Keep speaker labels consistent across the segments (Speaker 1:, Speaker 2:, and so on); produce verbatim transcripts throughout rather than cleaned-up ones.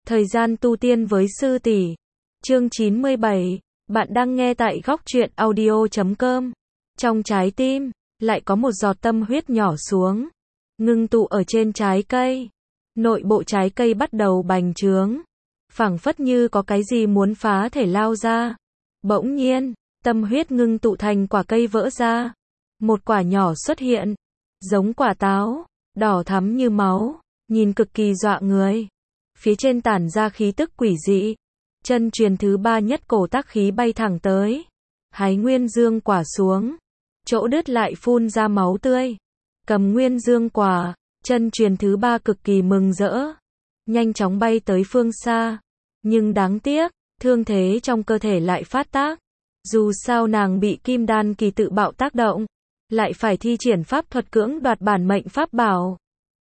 Speaker 1: Thời gian tu tiên với sư tỷ. Chương chín mươi bảy. Bạn đang nghe tại góc truyện audio chấm com. Trong trái tim, lại có một giọt tâm huyết nhỏ xuống, ngưng tụ ở trên trái cây. Nội bộ trái cây bắt đầu bành trướng, phảng phất như có cái gì muốn phá thể lao ra. Bỗng nhiên, tâm huyết ngưng tụ thành quả cây vỡ ra. Một quả nhỏ xuất hiện, giống quả táo, đỏ thắm như máu, nhìn cực kỳ dọa người. Phía trên tản ra khí tức quỷ dị. Chân truyền thứ ba nhất cổ tác khí bay thẳng tới, hái nguyên dương quả xuống, chỗ đứt lại phun ra máu tươi. Cầm nguyên dương quả, chân truyền thứ ba cực kỳ mừng rỡ, nhanh chóng bay tới phương xa. Nhưng đáng tiếc, thương thế trong cơ thể lại phát tác. Dù sao nàng bị kim đan kỳ tự bạo tác động, lại phải thi triển pháp thuật cưỡng đoạt bản mệnh pháp bảo.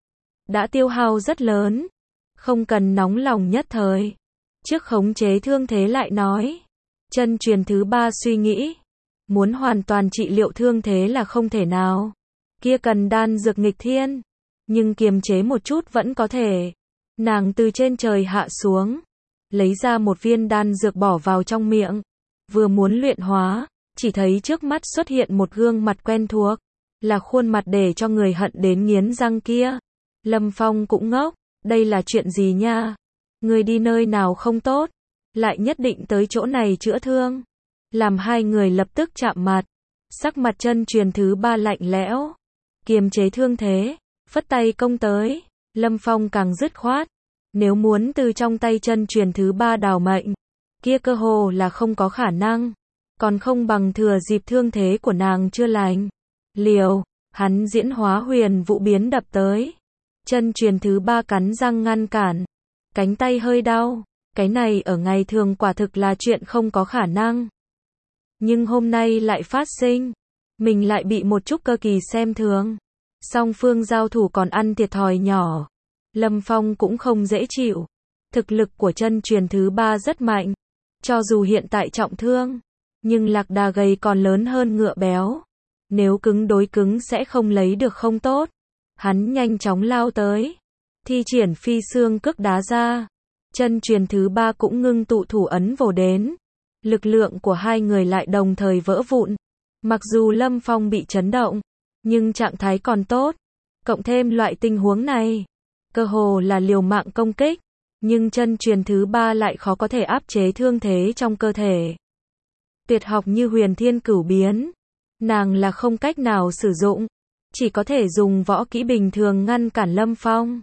Speaker 1: Đã tiêu hao rất lớn, không cần nóng lòng nhất thời. Trước khống chế thương thế lại nói, chân truyền thứ ba suy nghĩ, muốn hoàn toàn trị liệu thương thế là không thể nào. Kia cần đan dược nghịch thiên, nhưng kiềm chế một chút vẫn có thể. Nàng từ trên trời hạ xuống, lấy ra một viên đan dược bỏ vào trong miệng, vừa muốn luyện hóa, chỉ thấy trước mắt xuất hiện một gương mặt quen thuộc, là khuôn mặt để cho người hận đến nghiến răng kia. Lâm Phong cũng ngốc, đây là chuyện gì nha? Người đi nơi nào không tốt, lại nhất định tới chỗ này chữa thương. Làm hai người lập tức chạm mặt, sắc mặt chân truyền thứ ba lạnh lẽo, kiềm chế thương thế, phất tay công tới. Lâm Phong càng dứt khoát, nếu muốn từ trong tay chân truyền thứ ba đào mệnh, kia cơ hồ là không có khả năng, còn không bằng thừa dịp thương thế của nàng chưa lành. Liều, hắn diễn hóa huyền vũ biến đập tới. Chân truyền thứ ba cắn răng ngăn cản, cánh tay hơi đau, cái này ở ngày thường quả thực là chuyện không có khả năng. Nhưng hôm nay lại phát sinh, mình lại bị một chút cơ kỳ xem thường. Song phương giao thủ còn ăn thiệt thòi nhỏ. Lâm Phong cũng không dễ chịu. Thực lực của chân truyền thứ ba rất mạnh. Cho dù hiện tại trọng thương, nhưng lạc đà gầy còn lớn hơn ngựa béo. Nếu cứng đối cứng sẽ không lấy được không tốt. Hắn nhanh chóng lao tới, thi triển phi xương cước đá ra. Chân truyền thứ ba cũng ngưng tụ thủ ấn vồ đến. Lực lượng của hai người lại đồng thời vỡ vụn. Mặc dù Lâm Phong bị chấn động, nhưng trạng thái còn tốt. Cộng thêm loại tình huống này, cơ hồ là liều mạng công kích. Nhưng chân truyền thứ ba lại khó có thể áp chế thương thế trong cơ thể. Tuyệt học như huyền thiên cửu biến, nàng là không cách nào sử dụng. Chỉ có thể dùng võ kỹ bình thường ngăn cản Lâm Phong.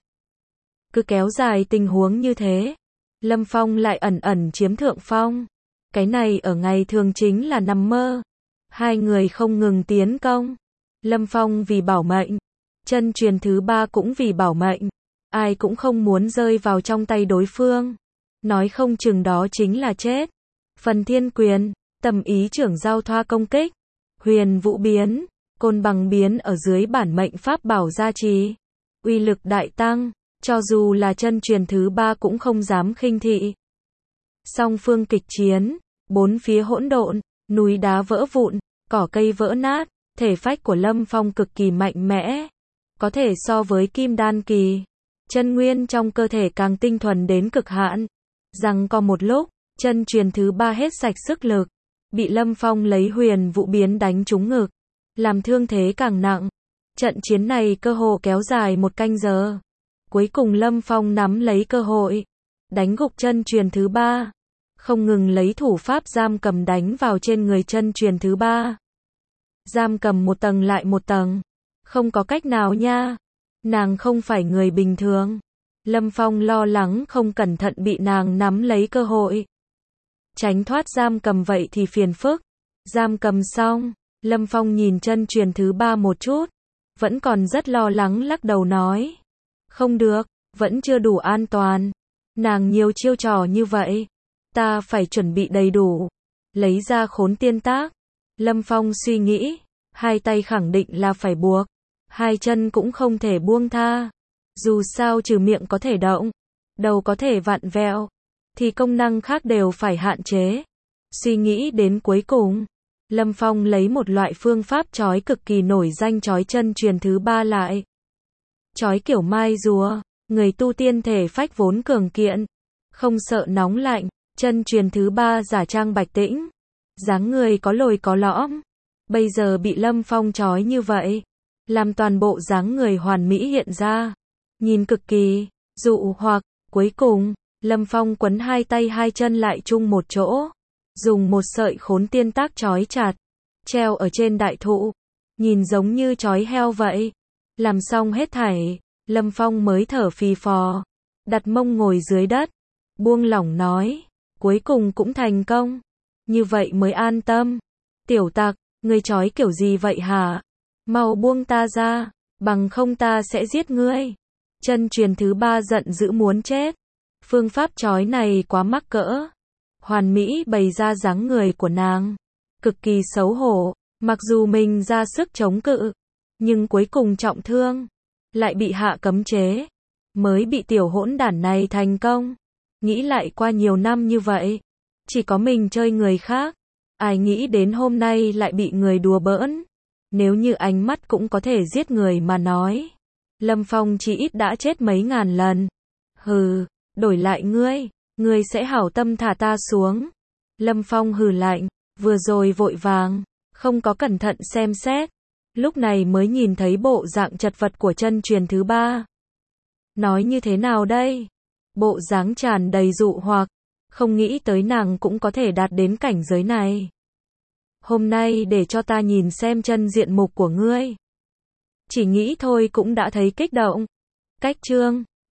Speaker 1: Cứ kéo dài tình huống như thế, Lâm Phong lại ẩn ẩn chiếm thượng phong. Cái này ở ngày thường chính là nằm mơ. Hai người không ngừng tiến công. Lâm Phong vì bảo mệnh, chân truyền thứ ba cũng vì bảo mệnh. Ai cũng không muốn rơi vào trong tay đối phương. Nói không chừng đó chính là chết. Phần thiên quyền, tầm ý trưởng giao thoa công kích. Huyền vũ biến, côn bằng biến ở dưới bản mệnh pháp bảo gia trì, uy lực đại tăng, cho dù là chân truyền thứ ba cũng không dám khinh thị. Song phương kịch chiến, bốn phía hỗn độn, núi đá vỡ vụn, cỏ cây vỡ nát, thể phách của Lâm Phong cực kỳ mạnh mẽ, có thể so với kim đan kỳ. Chân nguyên trong cơ thể càng tinh thuần đến cực hạn. Rằng có một lúc, chân truyền thứ ba hết sạch sức lực, bị Lâm Phong lấy huyền vũ biến đánh trúng ngực, làm thương thế càng nặng. Trận chiến này cơ hồ kéo dài một canh giờ. Cuối cùng Lâm Phong nắm lấy cơ hội, đánh gục chân truyền thứ ba, không ngừng lấy thủ pháp giam cầm đánh vào trên người chân truyền thứ ba. Giam cầm một tầng lại một tầng, không có cách nào nha. Nàng không phải người bình thường. Lâm Phong lo lắng không cẩn thận bị nàng nắm lấy cơ hội, tránh thoát giam cầm vậy thì phiền phức. Giam cầm xong, Lâm Phong nhìn chân truyền thứ ba một chút, vẫn còn rất lo lắng lắc đầu nói. Không được, vẫn chưa đủ an toàn. Nàng nhiều chiêu trò như vậy, ta phải chuẩn bị đầy đủ. Lấy ra khốn tiên tác. Lâm Phong suy nghĩ, hai tay khẳng định là phải buộc, hai chân cũng không thể buông tha. Dù sao trừ miệng có thể động, đầu có thể vặn vẹo, thì công năng khác đều phải hạn chế. Suy nghĩ đến cuối cùng, Lâm Phong lấy một loại phương pháp trói cực kỳ nổi danh trói chân truyền thứ ba lại. Trói kiểu mai rùa, người tu tiên thể phách vốn cường kiện, không sợ nóng lạnh. Chân truyền thứ ba giả trang Bạch Tĩnh, dáng người có lồi có lõm, bây giờ bị Lâm Phong trói như vậy, làm toàn bộ dáng người hoàn mỹ hiện ra, nhìn cực kỳ dụ hoặc. Cuối cùng, Lâm Phong quấn hai tay hai chân lại chung một chỗ, dùng một sợi khốn tiên tác trói chặt, treo ở trên đại thụ, nhìn giống như trói heo vậy. Làm xong hết thảy, Lâm Phong mới thở phì phò, đặt mông ngồi dưới đất, buông lỏng nói, cuối cùng cũng thành công, như vậy mới an tâm. Tiểu tặc, ngươi trói kiểu gì vậy hả? Mau buông ta ra, bằng không ta sẽ giết ngươi. Chân truyền thứ ba giận dữ muốn chết. Phương pháp trói này quá mắc cỡ, hoàn mỹ bày ra dáng người của nàng, cực kỳ xấu hổ. Mặc dù mình ra sức chống cự, nhưng cuối cùng trọng thương, lại bị hạ cấm chế, mới bị tiểu hỗn đản này thành công. Nghĩ lại qua nhiều năm như vậy, chỉ có mình chơi người khác, ai nghĩ đến hôm nay lại bị người đùa bỡn. Nếu như ánh mắt cũng có thể giết người mà nói, Lâm Phong chỉ ít đã chết mấy ngàn lần. Hừ, đổi lại ngươi, ngươi sẽ hảo tâm thả ta xuống. Lâm Phong hừ lạnh, vừa rồi vội vàng, không có cẩn thận xem xét, lúc này mới nhìn thấy bộ dạng chật vật của chân truyền thứ ba. Nói như thế nào đây? Bộ dáng tràn đầy dụ hoặc, không nghĩ tới nàng cũng có thể đạt đến cảnh giới này. Hôm nay để cho ta nhìn xem chân diện mục của ngươi. Chỉ nghĩ thôi cũng đã thấy kích động. Cách chương